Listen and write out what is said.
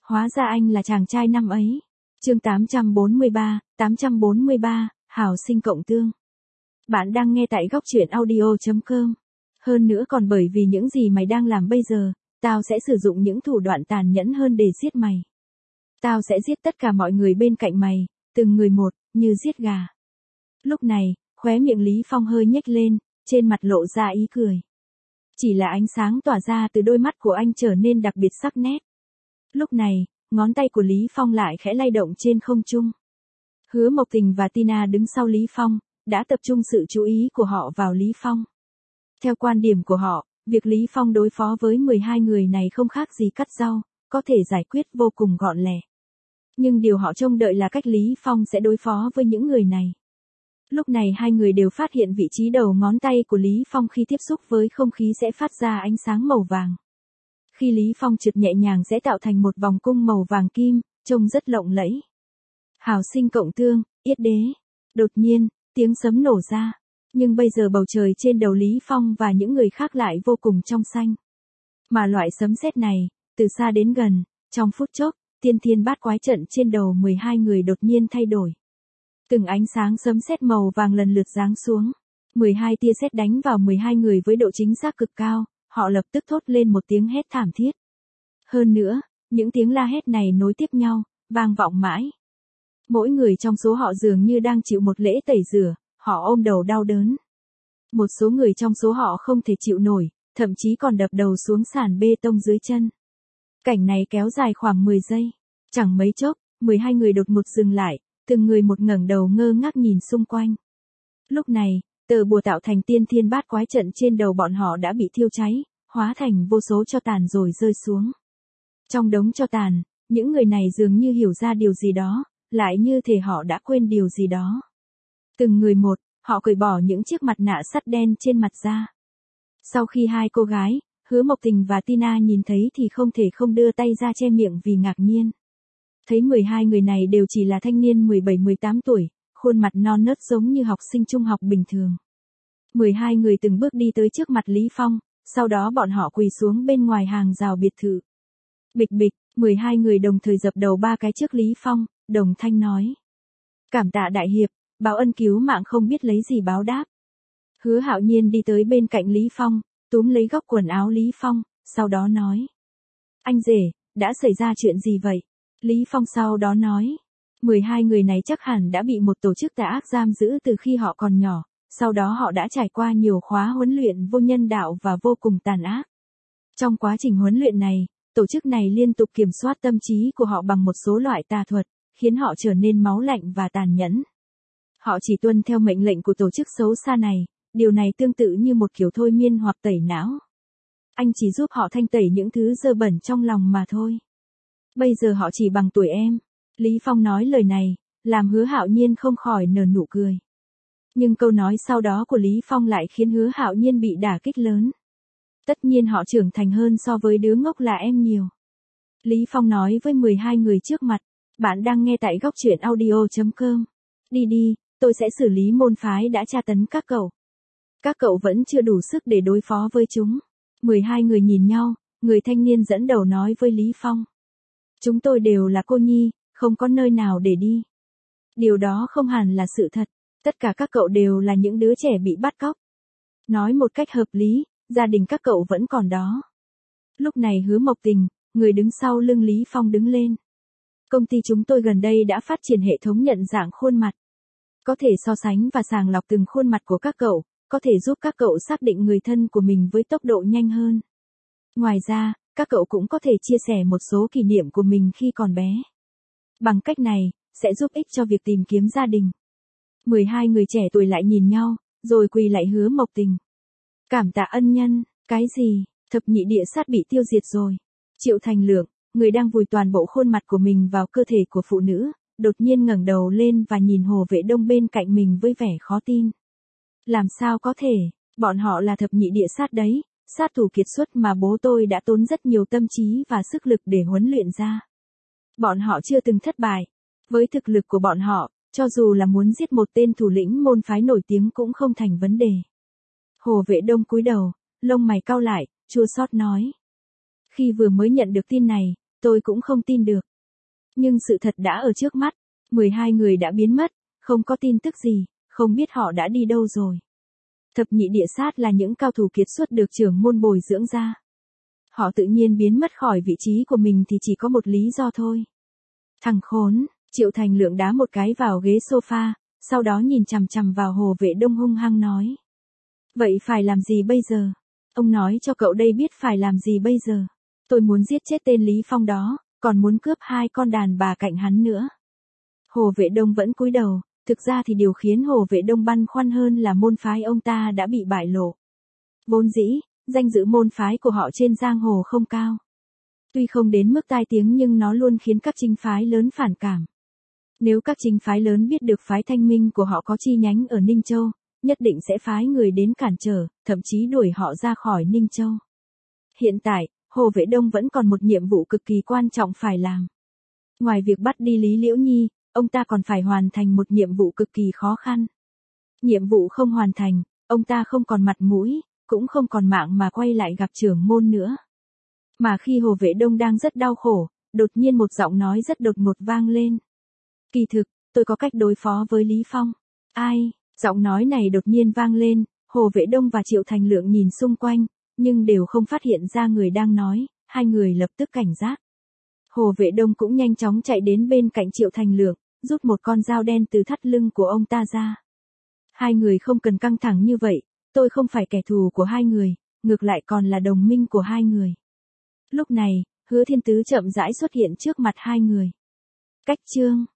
Hóa ra anh là chàng trai năm ấy. Chương 843, Hảo sinh cộng tương. Bạn đang nghe tại góc truyện audio.com. Hơn nữa còn bởi vì những gì mày đang làm bây giờ, tao sẽ sử dụng những thủ đoạn tàn nhẫn hơn để giết mày. Tao sẽ giết tất cả mọi người bên cạnh mày, từng người một, như giết gà. Lúc này, khóe miệng Lý Phong hơi nhếch lên, trên mặt lộ ra ý cười. Chỉ là ánh sáng tỏa ra từ đôi mắt của anh trở nên đặc biệt sắc nét. Lúc này, ngón tay của Lý Phong lại khẽ lay động trên không trung. Hứa Mộc Tình và Tina đứng sau Lý Phong, đã tập trung sự chú ý của họ vào Lý Phong. Theo quan điểm của họ, việc Lý Phong đối phó với 12 người này không khác gì cắt rau, có thể giải quyết vô cùng gọn lẹ. Nhưng điều họ trông đợi là cách Lý Phong sẽ đối phó với những người này. Lúc này hai người đều phát hiện vị trí đầu ngón tay của Lý Phong khi tiếp xúc với không khí sẽ phát ra ánh sáng màu vàng. Khi Lý Phong trượt nhẹ nhàng sẽ tạo thành một vòng cung màu vàng kim, trông rất lộng lẫy. Hảo sinh cộng tương, yết đế. Đột nhiên, tiếng sấm nổ ra. Nhưng bây giờ bầu trời trên đầu Lý Phong và những người khác lại vô cùng trong xanh. Mà loại sấm sét này, từ xa đến gần, trong phút chốc, tiên thiên bát quái trận trên đầu 12 người đột nhiên thay đổi. Từng ánh sáng sấm sét màu vàng lần lượt giáng xuống. 12 tia sét đánh vào 12 người với độ chính xác cực cao, họ lập tức thốt lên một tiếng hét thảm thiết. Hơn nữa, những tiếng la hét này nối tiếp nhau, vang vọng mãi. Mỗi người trong số họ dường như đang chịu một lễ tẩy rửa, họ ôm đầu đau đớn. Một số người trong số họ không thể chịu nổi, thậm chí còn đập đầu xuống sàn bê tông dưới chân. Cảnh này kéo dài khoảng 10 giây. Chẳng mấy chốc, 12 người đột ngột dừng lại, từng người một ngẩng đầu ngơ ngác nhìn xung quanh. Lúc này, tờ bùa tạo thành tiên thiên bát quái trận trên đầu bọn họ đã bị thiêu cháy, hóa thành vô số tro tàn rồi rơi xuống. Trong đống tro tàn, những người này dường như hiểu ra điều gì đó, lại như thể họ đã quên điều gì đó. Từng người một, họ cởi bỏ những chiếc mặt nạ sắt đen trên mặt ra. Sau khi hai cô gái, Hứa Mộc Tình và Tina nhìn thấy thì không thể không đưa tay ra che miệng vì ngạc nhiên. Thấy 12 người này đều chỉ là thanh niên 17-18 tuổi, khuôn mặt non nớt giống như học sinh trung học bình thường. 12 người từng bước đi tới trước mặt Lý Phong, sau đó bọn họ quỳ xuống bên ngoài hàng rào biệt thự. Bịch bịch, 12 người đồng thời dập đầu ba cái trước Lý Phong, đồng thanh nói. Cảm tạ đại hiệp, báo ân cứu mạng không biết lấy gì báo đáp. Hứa Hạo Nhiên đi tới bên cạnh Lý Phong, túm lấy góc quần áo Lý Phong, sau đó nói. Anh rể, đã xảy ra chuyện gì vậy? Lý Phong sau đó nói. 12 người này chắc hẳn đã bị một tổ chức tà ác giam giữ từ khi họ còn nhỏ, sau đó họ đã trải qua nhiều khóa huấn luyện vô nhân đạo và vô cùng tàn ác. Trong quá trình huấn luyện này, tổ chức này liên tục kiểm soát tâm trí của họ bằng một số loại tà thuật, khiến họ trở nên máu lạnh và tàn nhẫn. Họ chỉ tuân theo mệnh lệnh của tổ chức xấu xa này, điều này tương tự như một kiểu thôi miên hoặc tẩy não. Anh chỉ giúp họ thanh tẩy những thứ dơ bẩn trong lòng mà thôi. Bây giờ họ chỉ bằng tuổi em. Lý Phong nói lời này, làm Hứa Hạo Nhiên không khỏi nở nụ cười. Nhưng câu nói sau đó của Lý Phong lại khiến Hứa Hạo Nhiên bị đả kích lớn. Tất nhiên họ trưởng thành hơn so với đứa ngốc là em nhiều. Lý Phong nói với 12 người trước mặt, bạn đang nghe tại góc truyện audio.com. Đi đi, tôi sẽ xử lý môn phái đã tra tấn các cậu. Các cậu vẫn chưa đủ sức để đối phó với chúng. 12 người nhìn nhau, người thanh niên dẫn đầu nói với Lý Phong. Chúng tôi đều là cô nhi, không có nơi nào để đi. Điều đó không hẳn là sự thật, tất cả các cậu đều là những đứa trẻ bị bắt cóc. Nói một cách hợp lý, gia đình các cậu vẫn còn đó. Lúc này Hứa Mộc Tình, người đứng sau lưng Lý Phong đứng lên. Công ty chúng tôi gần đây đã phát triển hệ thống nhận dạng khuôn mặt. Có thể so sánh và sàng lọc từng khuôn mặt của các cậu, có thể giúp các cậu xác định người thân của mình với tốc độ nhanh hơn. Ngoài ra, các cậu cũng có thể chia sẻ một số kỷ niệm của mình khi còn bé. Bằng cách này, sẽ giúp ích cho việc tìm kiếm gia đình. 12 người trẻ tuổi lại nhìn nhau, rồi quỳ lại Hứa Mộc Tình. Cảm tạ ân nhân, cái gì, thập nhị địa sát bị tiêu diệt rồi. Triệu Thành Lượng, người đang vùi toàn bộ khuôn mặt của mình vào cơ thể của phụ nữ, đột nhiên ngẩng đầu lên và nhìn Hồ Vệ Đông bên cạnh mình với vẻ khó tin. Làm sao có thể, bọn họ là thập nhị địa sát đấy, sát thủ kiệt xuất mà bố tôi đã tốn rất nhiều tâm trí và sức lực để huấn luyện ra. Bọn họ chưa từng thất bại. Với thực lực của bọn họ, cho dù là muốn giết một tên thủ lĩnh môn phái nổi tiếng cũng không thành vấn đề. Hồ Vệ Đông cúi đầu, lông mày cau lại, chua xót nói. Khi vừa mới nhận được tin này, Tôi cũng không tin được. Nhưng sự thật đã ở trước mắt, 12 người đã biến mất, không có tin tức gì, không biết họ đã đi đâu rồi. Thập nhị địa sát là những cao thủ kiệt xuất được trưởng môn bồi dưỡng ra. Họ tự nhiên biến mất khỏi vị trí của mình thì chỉ có một lý do thôi. Thằng khốn, Triệu Thành Lượng đá một cái vào ghế sofa, sau đó nhìn chằm chằm vào Hồ Vệ Đông hung hăng nói. Vậy phải làm gì bây giờ? Ông nói cho cậu đây biết phải làm gì bây giờ. Tôi muốn giết chết tên Lý Phong đó, còn muốn cướp 2 con đàn bà cạnh hắn nữa. Hồ Vệ Đông vẫn cúi đầu, thực ra thì điều khiến Hồ Vệ Đông băn khoăn hơn là môn phái ông ta đã bị bại lộ. Vốn dĩ, danh dự môn phái của họ trên giang hồ không cao. Tuy không đến mức tai tiếng nhưng nó luôn khiến các chính phái lớn phản cảm. Nếu các chính phái lớn biết được phái Thanh Minh của họ có chi nhánh ở Ninh Châu, nhất định sẽ phái người đến cản trở, thậm chí đuổi họ ra khỏi Ninh Châu. Hiện tại, Hồ Vệ Đông vẫn còn một nhiệm vụ cực kỳ quan trọng phải làm. Ngoài việc bắt đi Lý Liễu Nhi, ông ta còn phải hoàn thành một nhiệm vụ cực kỳ khó khăn. Nhiệm vụ không hoàn thành, ông ta không còn mặt mũi, cũng không còn mạng mà quay lại gặp trưởng môn nữa. Mà khi Hồ Vệ Đông đang rất đau khổ, đột nhiên một giọng nói rất đột ngột vang lên. Kỳ thực, tôi có cách đối phó với Lý Phong. Ai? Giọng nói này đột nhiên vang lên, Hồ Vệ Đông và Triệu Thành Lượng nhìn xung quanh, nhưng đều không phát hiện ra người đang nói, hai người lập tức cảnh giác. Hồ Vệ Đông cũng nhanh chóng chạy đến bên cạnh Triệu Thành Lượng, rút một con dao đen từ thắt lưng của ông ta ra. Hai người không cần căng thẳng như vậy, tôi không phải kẻ thù của hai người, ngược lại còn là đồng minh của hai người. Lúc này, Hứa Thiên Tứ chậm rãi xuất hiện trước mặt hai người. Cách chương